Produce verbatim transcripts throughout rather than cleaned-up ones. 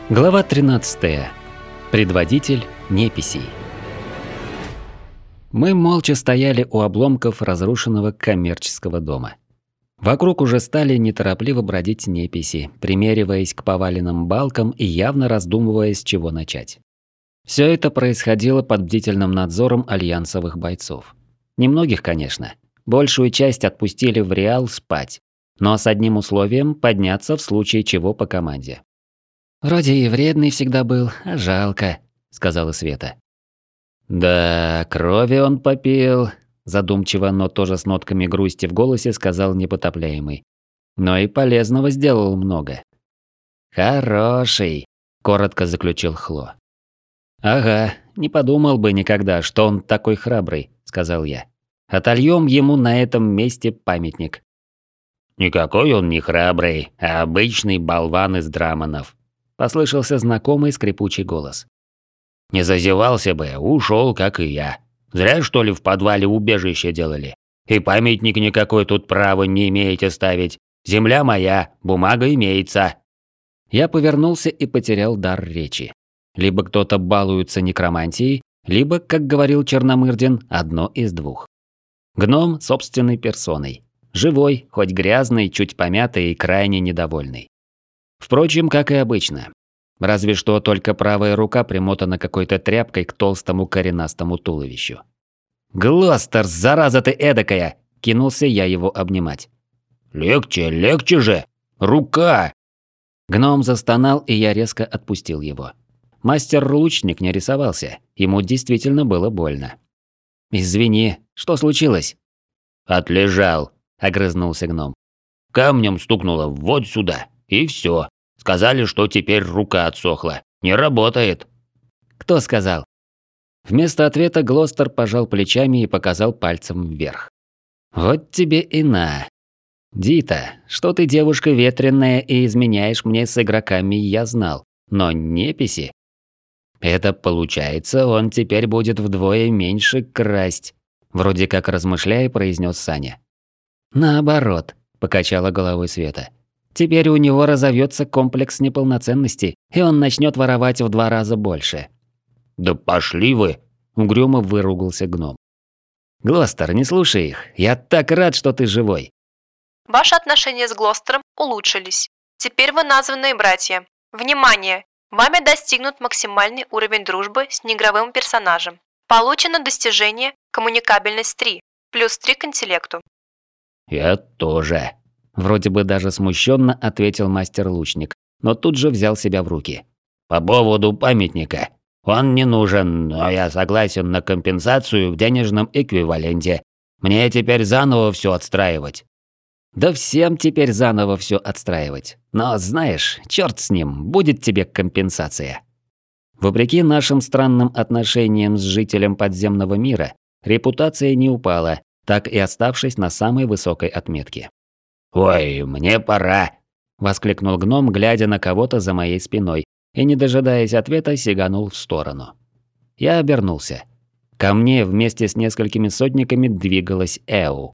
Глава тринадцатая. Предводитель неписей. Мы молча стояли у обломков разрушенного коммерческого дома. Вокруг уже стали неторопливо бродить неписи, примериваясь к поваленным балкам и явно раздумывая, с чего начать. Все это происходило под бдительным надзором альянсовых бойцов. Немногих, конечно. Большую часть отпустили в Реал спать, но с одним условием – подняться в случае чего по команде. «Вроде и вредный всегда был, а жалко», – сказала Света. «Да, крови он попил», – задумчиво, но тоже с нотками грусти в голосе сказал непотопляемый. «Но и полезного сделал много». «Хороший», – коротко заключил Хло. «Ага, не подумал бы никогда, что он такой храбрый», – сказал я. «Отольем ему на этом месте памятник». «Никакой он не храбрый, а обычный болван из Драманов», – послышался знакомый скрипучий голос. «Не зазевался бы, ушел, как и я. Зря, что ли, в подвале убежище делали. И памятник никакой тут права не имеете ставить. Земля моя, бумага имеется». Я повернулся и потерял дар речи. Либо кто-то балуется некромантией, либо, как говорил Черномырдин, одно из двух. Гном собственной персоной. Живой, хоть грязный, чуть помятый и крайне недовольный. Впрочем, как и обычно. Разве что только правая рука примотана какой-то тряпкой к толстому коренастому туловищу. «Глостер, зараза ты эдакая!» – кинулся я его обнимать. «Легче, легче же! Рука!» Гном застонал, и я резко отпустил его. Мастер-лучник не рисовался, ему действительно было больно. «Извини, что случилось?» «Отлежал», – огрызнулся гном. «Камнем стукнуло вот сюда, и все. Сказали, что теперь рука отсохла. Не работает». «Кто сказал?» Вместо ответа Глостер пожал плечами и показал пальцем вверх. «Вот тебе и на. Дита, что ты девушка ветреная и изменяешь мне с игроками, я знал. Но неписи. Это получается, он теперь будет вдвое меньше красть», вроде как размышляя, произнес Саня. «Наоборот», – покачала головой Света. «Теперь у него разовьется комплекс неполноценности, и он начнет воровать в два раза больше». «Да пошли вы!» – угрюмо выругался гном. «Глостер, не слушай их. Я так рад, что ты живой». Ваши отношения с Глостером улучшились. Теперь вы названные братья. Внимание! Вами достигнут максимальный уровень дружбы с неигровым персонажем. Получено достижение «Коммуникабельность три», плюс три к интеллекту. «Я тоже», – вроде бы даже смущенно ответил мастер-лучник, но тут же взял себя в руки. «По поводу памятника. Он не нужен, но я согласен на компенсацию в денежном эквиваленте. Мне теперь заново все отстраивать». «Да всем теперь заново все отстраивать. Но знаешь, черт с ним, будет тебе компенсация». Вопреки нашим странным отношениям с жителем подземного мира, репутация не упала, так и оставшись на самой высокой отметке. «Ой, мне пора!» – воскликнул гном, глядя на кого-то за моей спиной, и, не дожидаясь ответа, сиганул в сторону. Я обернулся. Ко мне вместе с несколькими сотниками двигалась Эу.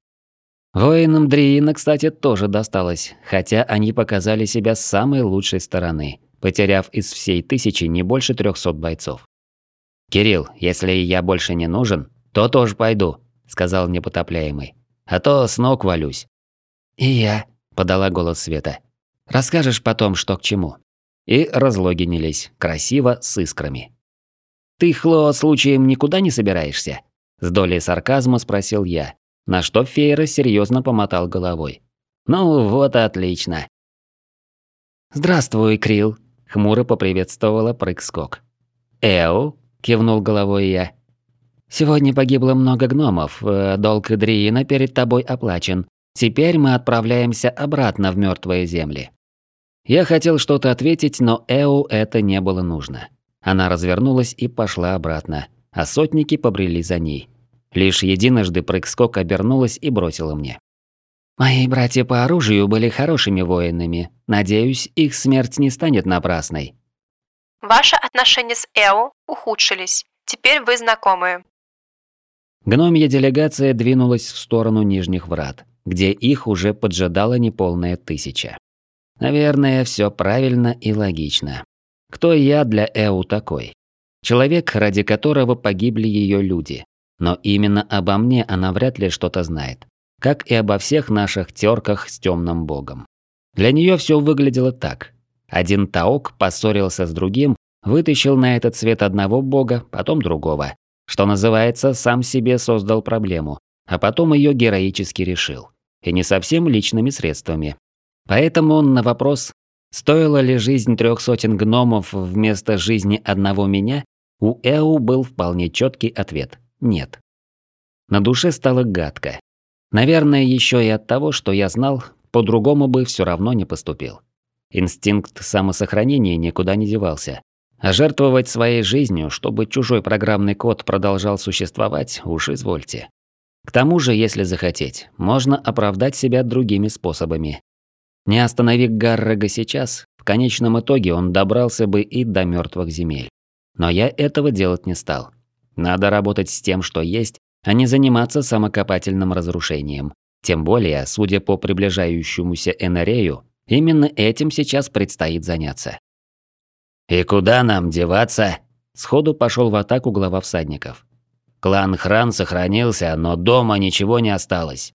Воинам Дриина, кстати, тоже досталось, хотя они показали себя с самой лучшей стороны, потеряв из всей тысячи не больше трехсот бойцов. «Кирилл, если я больше не нужен, то тоже пойду», – сказал непотопляемый. «А то с ног валюсь». «И я», – подала голос Света. «Расскажешь потом, что к чему». И разлогинились, красиво, с искрами. «Ты, Хло, случаем никуда не собираешься?» – с долей сарказма спросил я, на что Фейра серьезно помотал головой. «Ну вот и отлично». «Здравствуй, Крил», – хмуро поприветствовала прыг-скок. «Эу», – кивнул головой я. «Сегодня погибло много гномов, долг Дриина перед тобой оплачен. Теперь мы отправляемся обратно в мертвые земли». Я хотел что-то ответить, но Эу это не было нужно. Она развернулась и пошла обратно, а сотники побрели за ней. Лишь единожды прыг-скок обернулась и бросила мне. «Мои братья по оружию были хорошими воинами. Надеюсь, их смерть не станет напрасной». Ваши отношения с Эу ухудшились. Теперь вы знакомы. Гномья делегация двинулась в сторону Нижних Врат, где их уже поджидала неполная тысяча. Наверное, все правильно и логично. Кто я для Эу такой? Человек, ради которого погибли ее люди. Но именно обо мне она вряд ли что-то знает. Как и обо всех наших терках с темным богом. Для нее все выглядело так. Один Таок поссорился с другим, вытащил на этот свет одного бога, потом другого. Что называется, сам себе создал проблему, а потом ее героически решил. И не совсем личными средствами. Поэтому на вопрос, стоила ли жизнь трех сотен гномов вместо жизни одного меня, у Эу был вполне четкий ответ – нет. На душе стало гадко. Наверное, еще и от того, что я знал, по-другому бы все равно не поступил. Инстинкт самосохранения никуда не девался. А жертвовать своей жизнью, чтобы чужой программный код продолжал существовать, уж извольте. К тому же, если захотеть, можно оправдать себя другими способами. Не останови Гаррега сейчас, в конечном итоге он добрался бы и до мертвых земель. Но я этого делать не стал. Надо работать с тем, что есть, а не заниматься самокопательным разрушением. Тем более, судя по приближающемуся Энерею, именно этим сейчас предстоит заняться. «И куда нам деваться?» Сходу пошел в атаку глава всадников. «Клан Хран сохранился, но дома ничего не осталось».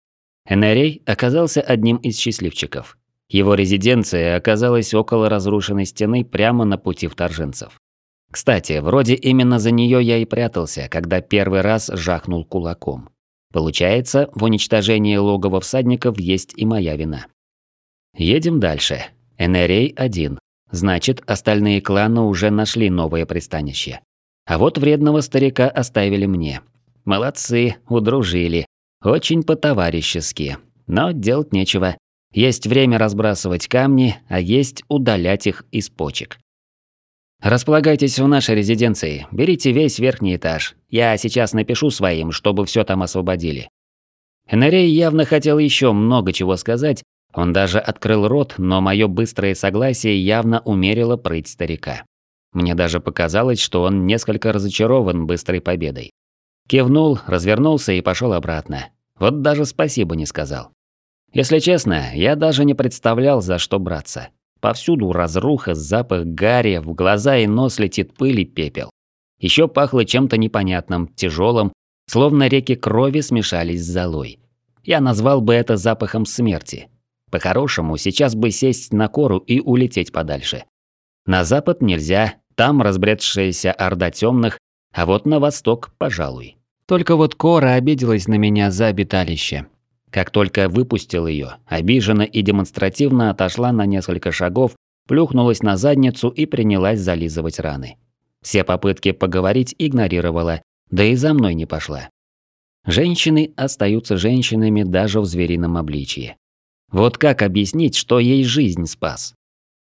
Энерей оказался одним из счастливчиков. Его резиденция оказалась около разрушенной стены прямо на пути вторженцев. Кстати, вроде именно за нее я и прятался, когда первый раз жахнул кулаком. Получается, в уничтожении логова всадников есть и моя вина. Едем дальше. Энерей один. Значит, остальные кланы уже нашли новое пристанище. А вот вредного старика оставили мне. Молодцы, удружили. Очень по-товарищески. Но делать нечего. Есть время разбрасывать камни, а есть удалять их из почек. Располагайтесь в нашей резиденции, берите весь верхний этаж. Я сейчас напишу своим, чтобы все там освободили. Энерей явно хотел еще много чего сказать. Он даже открыл рот, но мое быстрое согласие явно умерило прыть старика. Мне даже показалось, что он несколько разочарован быстрой победой. Кивнул, развернулся и пошел обратно. Вот даже спасибо не сказал. Если честно, я даже не представлял, за что браться. Повсюду разруха, запах гари, в глаза и нос летит пыль и пепел. Еще пахло чем-то непонятным, тяжелым, словно реки крови смешались с золой. Я назвал бы это запахом смерти. По-хорошему, сейчас бы сесть на кору и улететь подальше. На запад нельзя, там разбредшаяся орда темных, а вот на восток, пожалуй. Только вот Кора обиделась на меня за обиталище. Как только выпустил ее, обиженно и демонстративно отошла на несколько шагов, плюхнулась на задницу и принялась зализывать раны. Все попытки поговорить игнорировала, да и за мной не пошла. Женщины остаются женщинами даже в зверином обличье. Вот как объяснить, что ей жизнь спас?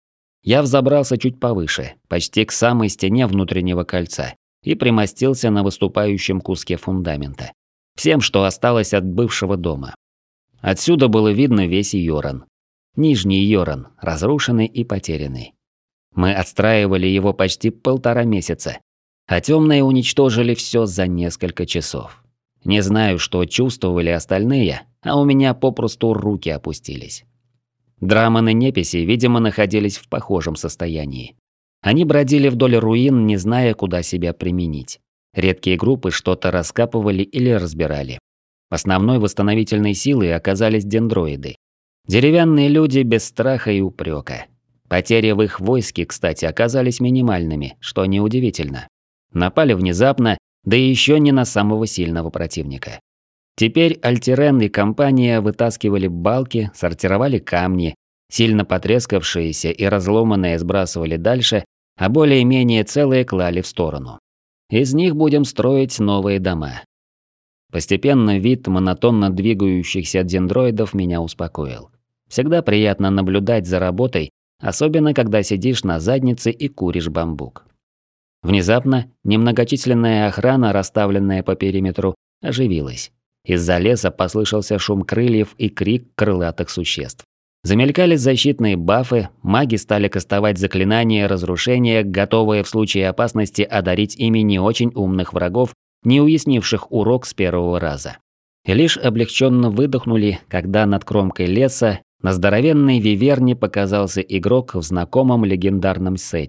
Я взобрался чуть повыше, почти к самой стене внутреннего кольца, и примостился на выступающем куске фундамента. Всем, что осталось от бывшего дома. Отсюда было видно весь Йоран. Нижний Йоран, разрушенный и потерянный. Мы отстраивали его почти полтора месяца, а темные уничтожили все за несколько часов. Не знаю, что чувствовали остальные, а у меня попросту руки опустились. Драманы неписи, видимо, находились в похожем состоянии. Они бродили вдоль руин, не зная, куда себя применить. Редкие группы что-то раскапывали или разбирали. Основной восстановительной силой оказались дендроиды. Деревянные люди без страха и упрека. Потери в их войске, кстати, оказались минимальными, что неудивительно. Напали внезапно, да еще не на самого сильного противника. Теперь Альтерен и компания вытаскивали балки, сортировали камни, сильно потрескавшиеся и разломанные сбрасывали дальше, а более-менее целые клали в сторону. Из них будем строить новые дома. Постепенно вид монотонно двигающихся дендроидов меня успокоил. Всегда приятно наблюдать за работой, особенно когда сидишь на заднице и куришь бамбук. Внезапно немногочисленная охрана, расставленная по периметру, оживилась. Из-за леса послышался шум крыльев и крик крылатых существ. Замелькали защитные бафы, маги стали кастовать заклинания разрушения, готовые в случае опасности одарить ими не очень умных врагов, не уяснивших урок с первого раза. И лишь облегченно выдохнули, когда над кромкой леса на здоровенной виверне показался игрок в знакомом легендарном сете,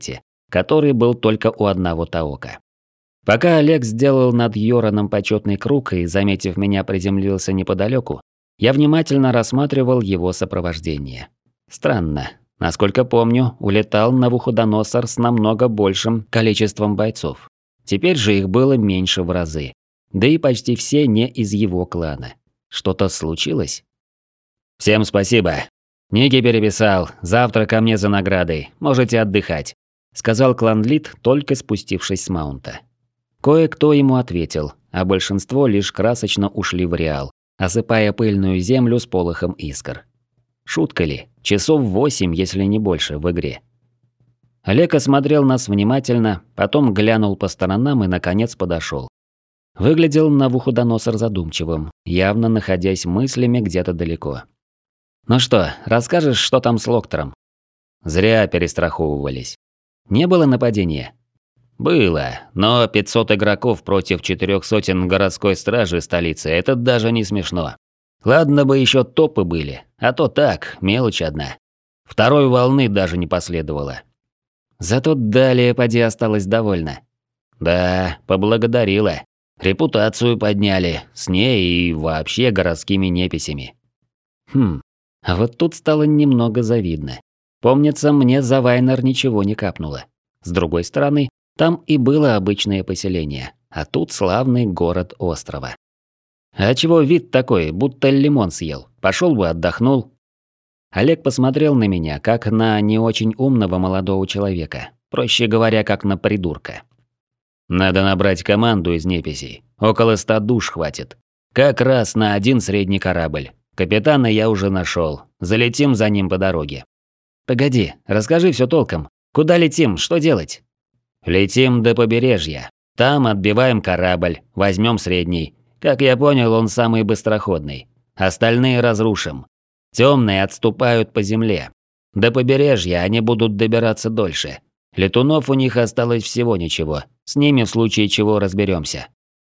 который был только у одного Таока. Пока Олег сделал над Йораном почетный круг и, заметив меня, приземлился неподалеку, я внимательно рассматривал его сопровождение. Странно. Насколько помню, улетал Навуходоносор с намного большим количеством бойцов. Теперь же их было меньше в разы. Да и почти все не из его клана. Что-то случилось? «Всем спасибо. Ники переписал. Завтра ко мне за наградой. Можете отдыхать», – сказал клан-лид, только спустившись с маунта. Кое-кто ему ответил, а большинство лишь красочно ушли в Реал, осыпая пыльную землю с полохом искр. Шутка ли? Часов восемь, если не больше, в игре. Олег осмотрел нас внимательно, потом глянул по сторонам и, наконец, подошел. Выглядел Навуходоносор задумчивым, явно находясь мыслями где-то далеко. «Ну что, расскажешь, что там с Локтором?» Зря перестраховывались. Не было нападения? Было, но пятьсот игроков против четырех сотен городской стражи столицы – это даже не смешно. Ладно бы еще топы были, а то так, мелочь одна. Второй волны даже не последовало. Зато далее поди осталась довольна. Да, поблагодарила. Репутацию подняли, с ней и вообще городскими неписями. Хм, а вот тут стало немного завидно. Помнится, мне за Вайнер ничего не капнуло. С другой стороны, там и было обычное поселение, а тут славный город острова. А чего вид такой, будто лимон съел? Пошел бы отдохнул. Олег посмотрел на меня, как на не очень умного молодого человека. Проще говоря, как на придурка. Надо набрать команду из неписей. Около ста душ хватит. Как раз на один средний корабль. Капитана я уже нашел. Залетим за ним по дороге. Погоди, расскажи все толком. Куда летим, что делать? Летим до побережья. Там отбиваем корабль, возьмем средний. Как я понял, он самый быстроходный. Остальные разрушим. Темные отступают по земле. До побережья они будут добираться дольше. Летунов у них осталось всего ничего. С ними в случае чего разберемся.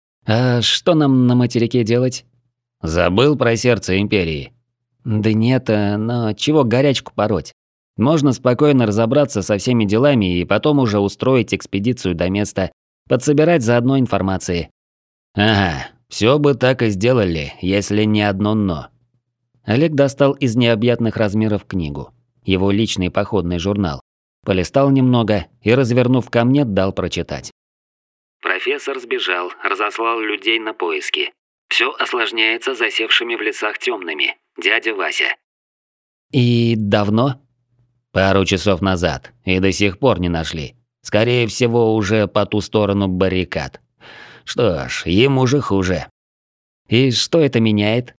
А что нам на материке делать? Забыл про сердце Империи? Да нет, но чего горячку пороть? Можно спокойно разобраться со всеми делами и потом уже устроить экспедицию до места, подсобирать заодно информации. Ага, все бы так и сделали, если не одно «но». Олег достал из необъятных размеров книгу, его личный походный журнал, полистал немного и, развернув ко мне, дал прочитать. Профессор сбежал, разослал людей на поиски. Все осложняется засевшими в лесах темными. Дядя Вася. И давно? Пару часов назад, и до сих пор не нашли. Скорее всего, уже по ту сторону баррикад. Что ж, ему же хуже. И что это меняет?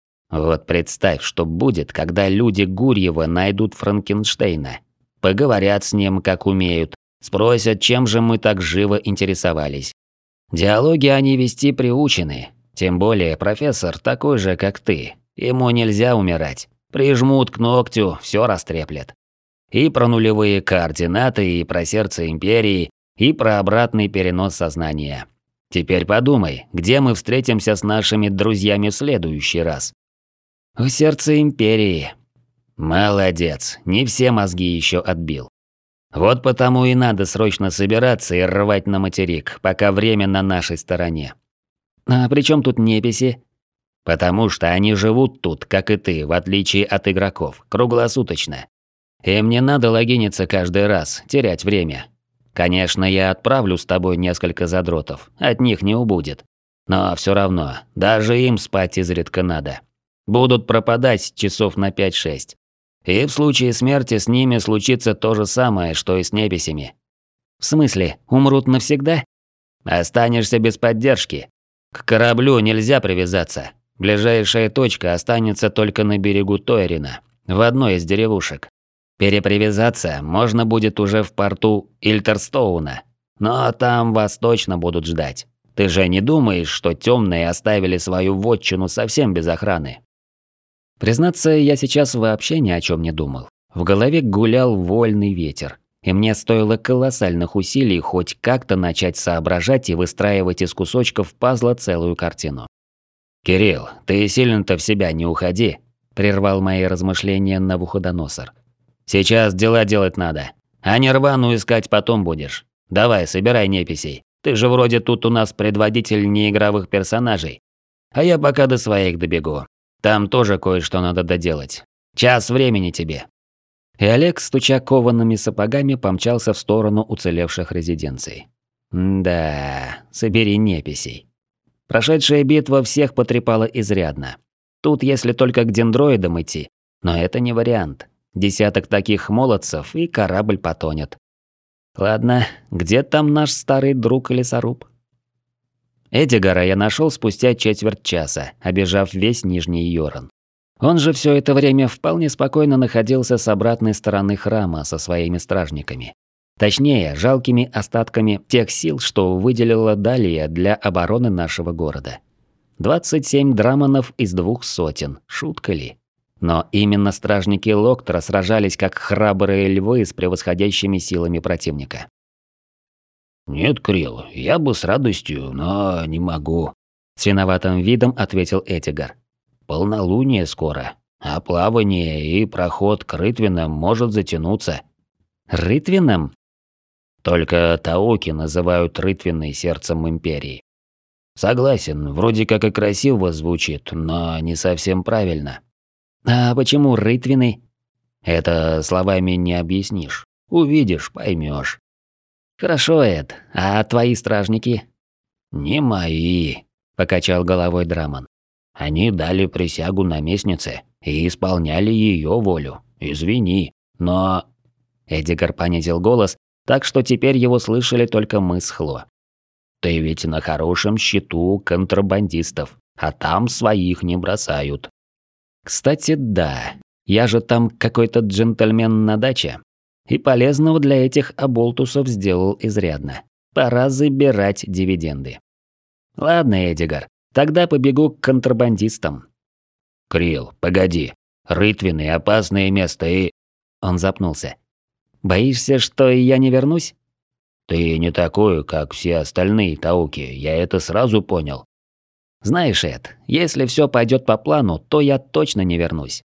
Вот представь, что будет, когда люди Гурьева найдут Франкенштейна. Поговорят с ним, как умеют. Спросят, чем же мы так живо интересовались. Диалоги они вести приучены. Тем более профессор такой же, как ты. Ему нельзя умирать. Прижмут к ногтю, все растреплет. И про нулевые координаты, и про сердце Империи, и про обратный перенос сознания. Теперь подумай, где мы встретимся с нашими друзьями в следующий раз? В сердце Империи. Молодец, не все мозги еще отбил. Вот потому и надо срочно собираться и рвать на материк, пока время на нашей стороне. А при чем тут неписи? Потому что они живут тут, как и ты, в отличие от игроков, круглосуточно. Им не надо логиниться каждый раз, терять время. Конечно, я отправлю с тобой несколько задротов, от них не убудет. Но все равно, даже им спать изредка надо. Будут пропадать часов на пять-шесть. И в случае смерти с ними случится то же самое, что и с неписями. В смысле, умрут навсегда? Останешься без поддержки. К кораблю нельзя привязаться. Ближайшая точка останется только на берегу Тойрина, в одной из деревушек. Перепривязаться можно будет уже в порту Ильтерстоуна, но там вас точно будут ждать. Ты же не думаешь, что темные оставили свою вотчину совсем без охраны? Признаться, я сейчас вообще ни о чем не думал. В голове гулял вольный ветер, и мне стоило колоссальных усилий хоть как-то начать соображать и выстраивать из кусочков пазла целую картину. «Кирилл, ты сильно-то в себя не уходи», – прервал мои размышления Навуходоносор. «Сейчас дела делать надо. А Нирвану искать потом будешь. Давай, собирай неписей. Ты же вроде тут у нас предводитель неигровых персонажей. А я пока до своих добегу. Там тоже кое-что надо доделать. Час времени тебе». И Олег, стуча коваными сапогами, помчался в сторону уцелевших резиденций. Да, собери неписей. Прошедшая битва всех потрепала изрядно. Тут если только к дендроидам идти, но это не вариант. Десяток таких молодцев, и корабль потонет. Ладно, где там наш старый друг-лесоруб? Эдигара я нашел спустя четверть часа, обежав весь Нижний Йоран. Он же все это время вполне спокойно находился с обратной стороны храма со своими стражниками. Точнее, жалкими остатками тех сил, что выделила Далия для обороны нашего города. двадцать семь драманов из двух сотен, шутка ли? Но именно стражники Локтора сражались как храбрые львы с превосходящими силами противника. «Нет, Крил, я бы с радостью, но не могу», — с виноватым видом ответил Эдигар. «Полнолуние скоро, а плавание и проход к Рытвинам может затянуться». «Рытвинам?» Только тауки называют Рытвиной сердцем Империи. Согласен, вроде как и красиво звучит, но не совсем правильно. А почему Рытвины? Это словами не объяснишь. Увидишь, поймешь. Хорошо, Эд. А твои стражники? Не мои, покачал головой Драман. Они дали присягу наместнице и исполняли ее волю. Извини, но... Эдигар понизил голос, так что теперь его слышали только мы с Хло. Ты ведь на хорошем счету контрабандистов, а там своих не бросают. Кстати, да. Я же там какой-то джентльмен на даче. И полезного для этих оболтусов сделал изрядно. Пора забирать дивиденды. Ладно, Эдигар, тогда побегу к контрабандистам. Крил, погоди. Рытвины – опасное место и... Он запнулся. Боишься, что я не вернусь? Ты не такой, как все остальные тауки, я это сразу понял. Знаешь, Эд, если все пойдет по плану, то я точно не вернусь.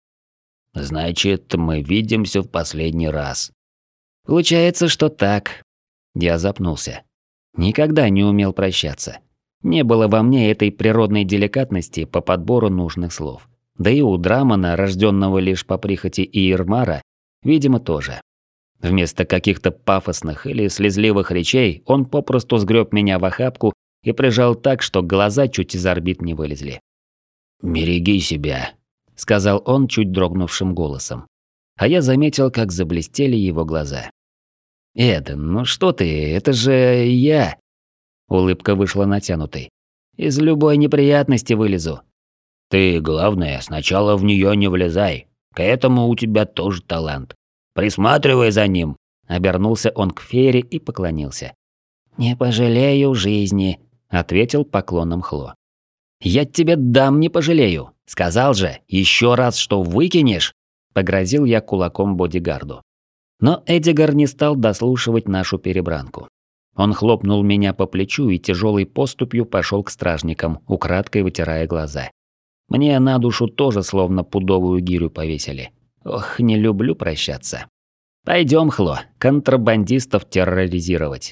Значит, мы видимся в последний раз. Получается, что так. Я запнулся. Никогда не умел прощаться. Не было во мне этой природной деликатности по подбору нужных слов. Да и у Драмана, рожденного лишь по прихоти Иермара, видимо, тоже. Вместо каких-то пафосных или слезливых речей он попросту сгреб меня в охапку и прижал так, что глаза чуть из орбит не вылезли. «Береги себя», — сказал он чуть дрогнувшим голосом. А я заметил, как заблестели его глаза. «Эд, ну что ты, это же я!» Улыбка вышла натянутой. «Из любой неприятности вылезу». «Ты, главное, сначала в нее не влезай. К этому у тебя тоже талант. Присматривай за ним», — обернулся он к Фере и поклонился. «Не пожалею жизни», — ответил поклоном Хло. «Я тебе дам, не пожалею. Сказал же, еще раз, что выкинешь», — погрозил я кулаком бодигарду. Но Эдигар не стал дослушивать нашу перебранку. Он хлопнул меня по плечу и тяжелой поступью пошел к стражникам, украдкой вытирая глаза. Мне на душу тоже словно пудовую гирю повесили. Ох, не люблю прощаться. Пойдем, Хло, контрабандистов терроризировать.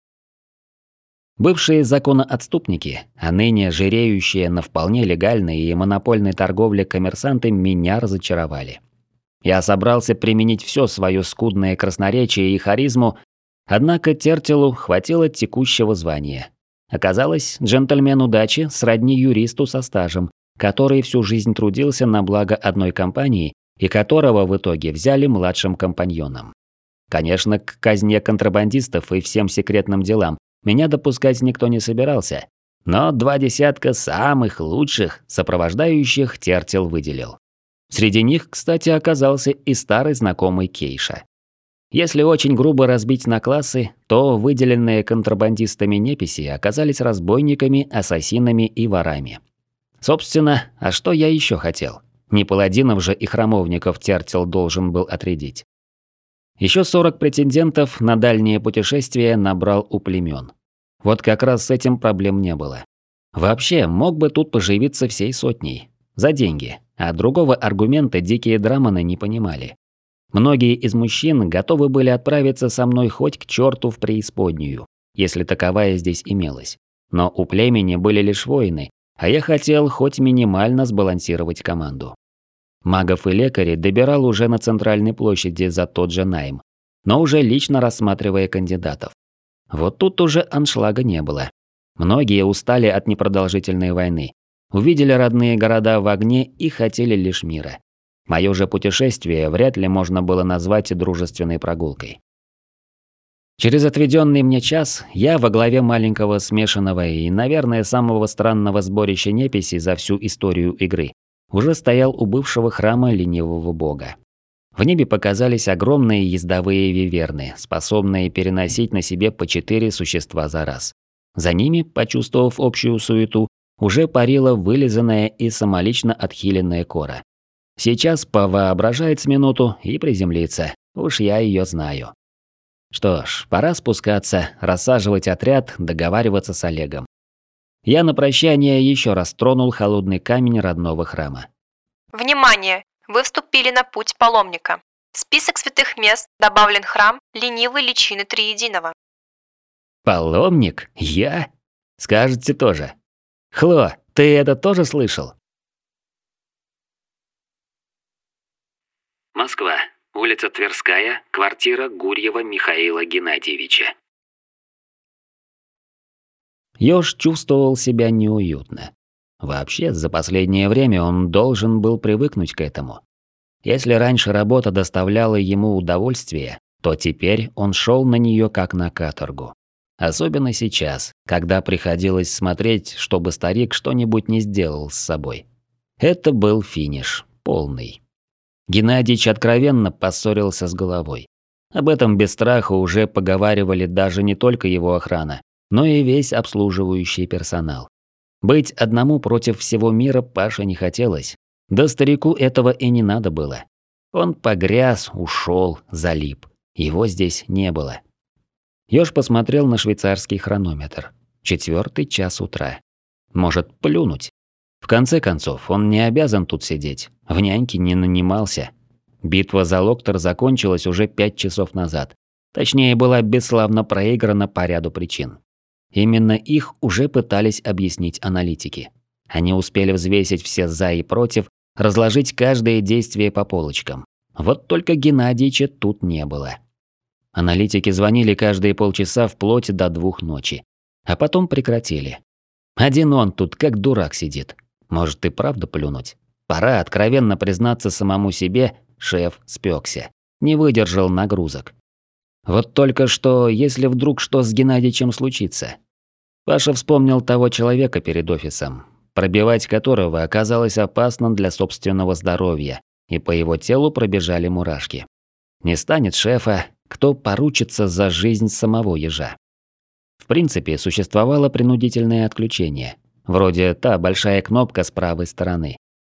Бывшие законоотступники, а ныне жиреющие на вполне легальной и монопольной торговле коммерсанты меня разочаровали. Я собрался применить все свое скудное красноречие и харизму, однако Тертилу хватило текущего звания. Оказалось, джентльмен удачи сродни юристу со стажем, который всю жизнь трудился на благо одной компании и которого в итоге взяли младшим компаньоном. Конечно, к казне контрабандистов и всем секретным делам меня допускать никто не собирался, но два десятка самых лучших сопровождающих Тертил выделил. Среди них, кстати, оказался и старый знакомый Кейша. Если очень грубо разбить на классы, то выделенные контрабандистами неписи оказались разбойниками, ассасинами и ворами. Собственно, а что я еще хотел? Не паладинов же и храмовников Тертил должен был отрядить. Еще сорок претендентов на дальние путешествия набрал у племен. Вот как раз с этим проблем не было. Вообще, мог бы тут поживиться всей сотней. За деньги. А другого аргумента дикие драманы не понимали. Многие из мужчин готовы были отправиться со мной хоть к черту в преисподнюю, если таковая здесь имелась. Но у племени были лишь воины, а я хотел хоть минимально сбалансировать команду. Магов и лекарей добирал уже на центральной площади за тот же найм, но уже лично рассматривая кандидатов. Вот тут уже аншлага не было. Многие устали от непродолжительной войны, увидели родные города в огне и хотели лишь мира. Моё же путешествие вряд ли можно было назвать дружественной прогулкой. Через отведенный мне час я во главе маленького смешанного и, наверное, самого странного сборища неписи за всю историю игры уже стоял у бывшего храма ленивого бога. В небе показались огромные ездовые виверны, способные переносить на себе по четыре существа за раз. За ними, почувствовав общую суету, уже парила вылизанная и самолично отхиленная кора. Сейчас повоображает с минуту и приземлится, уж я ее знаю. Что ж, пора спускаться, рассаживать отряд, договариваться с Олегом. Я на прощание еще раз тронул холодный камень родного храма. Внимание! Вы вступили на путь паломника. В список святых мест добавлен храм ленивой личины Триединого. Паломник? Я? Скажете тоже. Хло, ты это тоже слышал? Москва. Улица Тверская, квартира Гурьева Михаила Геннадьевича. Ёж чувствовал себя неуютно. Вообще, за последнее время он должен был привыкнуть к этому. Если раньше работа доставляла ему удовольствие, то теперь он шел на нее как на каторгу. Особенно сейчас, когда приходилось смотреть, чтобы старик что-нибудь не сделал с собой. Это был финиш, полный. Геннадьич откровенно поссорился с головой. Об этом без страха уже поговаривали даже не только его охрана, но и весь обслуживающий персонал. Быть одному против всего мира Паше не хотелось. Да старику этого и не надо было. Он погряз, ушел, залип. Его здесь не было. Ёж посмотрел на швейцарский хронометр. Четвертый час утра. Может, плюнуть? В конце концов, он не обязан тут сидеть. В няньки не нанимался. Битва за Локтор закончилась уже пять часов назад. Точнее, была бесславно проиграна по ряду причин. Именно их уже пытались объяснить аналитики. Они успели взвесить все «за» и «против», разложить каждое действие по полочкам. Вот только Геннадьича тут не было. Аналитики звонили каждые полчаса вплоть до двух ночи. А потом прекратили. Один он тут как дурак сидит. Может и правда плюнуть. Пора откровенно признаться самому себе, шеф спекся. Не выдержал нагрузок. Вот только что, если вдруг что с Геннадьичем случится. Паша вспомнил того человека перед офисом, пробивать которого оказалось опасно для собственного здоровья, и по его телу пробежали мурашки. Не станет шефа, кто поручится за жизнь самого ежа. В принципе, существовало принудительное отключение, вроде та большая кнопка с правой стороны.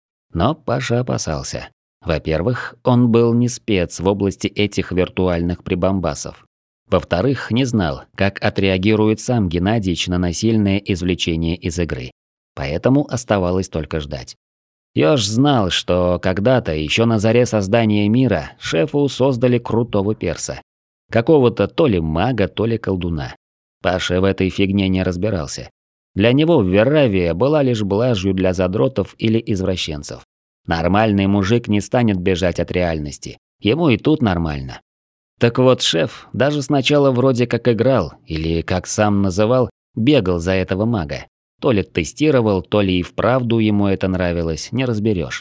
Но Паша опасался. Во-первых, он был не спец в области этих виртуальных прибамбасов. Во-вторых, не знал, как отреагирует сам Геннадьич на насильное извлечение из игры. Поэтому оставалось только ждать. Ёж знал, что когда-то, еще на заре создания мира, шефу создали крутого перса. Какого-то то ли мага, то ли колдуна. Паша в этой фигне не разбирался. Для него Веравия была лишь блажью для задротов или извращенцев. Нормальный мужик не станет бежать от реальности. Ему и тут нормально. Так вот, шеф даже сначала вроде как играл, или, как сам называл, бегал за этого мага. То ли тестировал, то ли и вправду ему это нравилось, не разберешь.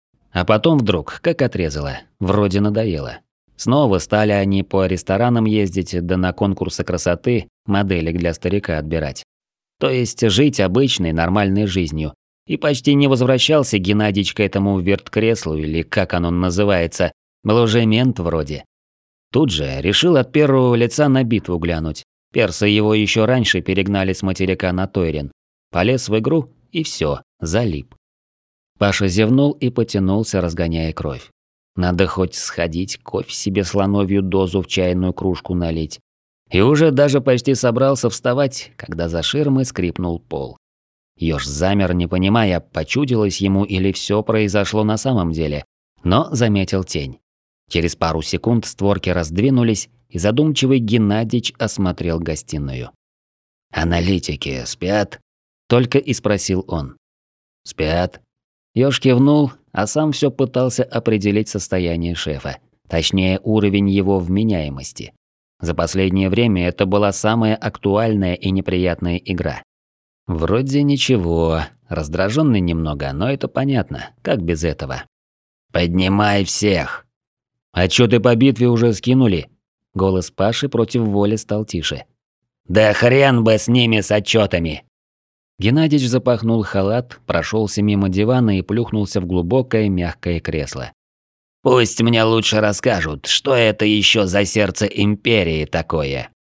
А потом вдруг, как отрезало, вроде надоело. Снова стали они по ресторанам ездить, да на конкурсы красоты моделек для старика отбирать. То есть жить обычной, нормальной жизнью. И почти не возвращался Геннадьич к этому верткреслу, или как оно называется, был уже мент вроде. Тут же решил от первого лица на битву глянуть. Персы его еще раньше перегнали с материка на Тойрен. Полез в игру и все, залип. Паша зевнул и потянулся, разгоняя кровь. Надо хоть сходить, кофе себе слоновью дозу в чайную кружку налить. И уже даже почти собрался вставать, когда за ширмой скрипнул пол. Ёж замер, не понимая, почудилось ему или все произошло на самом деле, но заметил тень. Через пару секунд створки раздвинулись, и задумчивый Геннадич осмотрел гостиную. «Аналитики спят?» – только и спросил он. «Спят». Ёж кивнул, а сам все пытался определить состояние шефа, точнее уровень его вменяемости. За последнее время это была самая актуальная и неприятная игра. Вроде ничего, раздраженный немного, но это понятно, как без этого. «Поднимай всех!» «Отчёты по битве уже скинули?» Голос Паши против воли стал тише. «Да хрен бы с ними с отчетами!» Геннадич запахнул халат, прошелся мимо дивана и плюхнулся в глубокое мягкое кресло. «Пусть мне лучше расскажут, что это еще за сердце империи такое».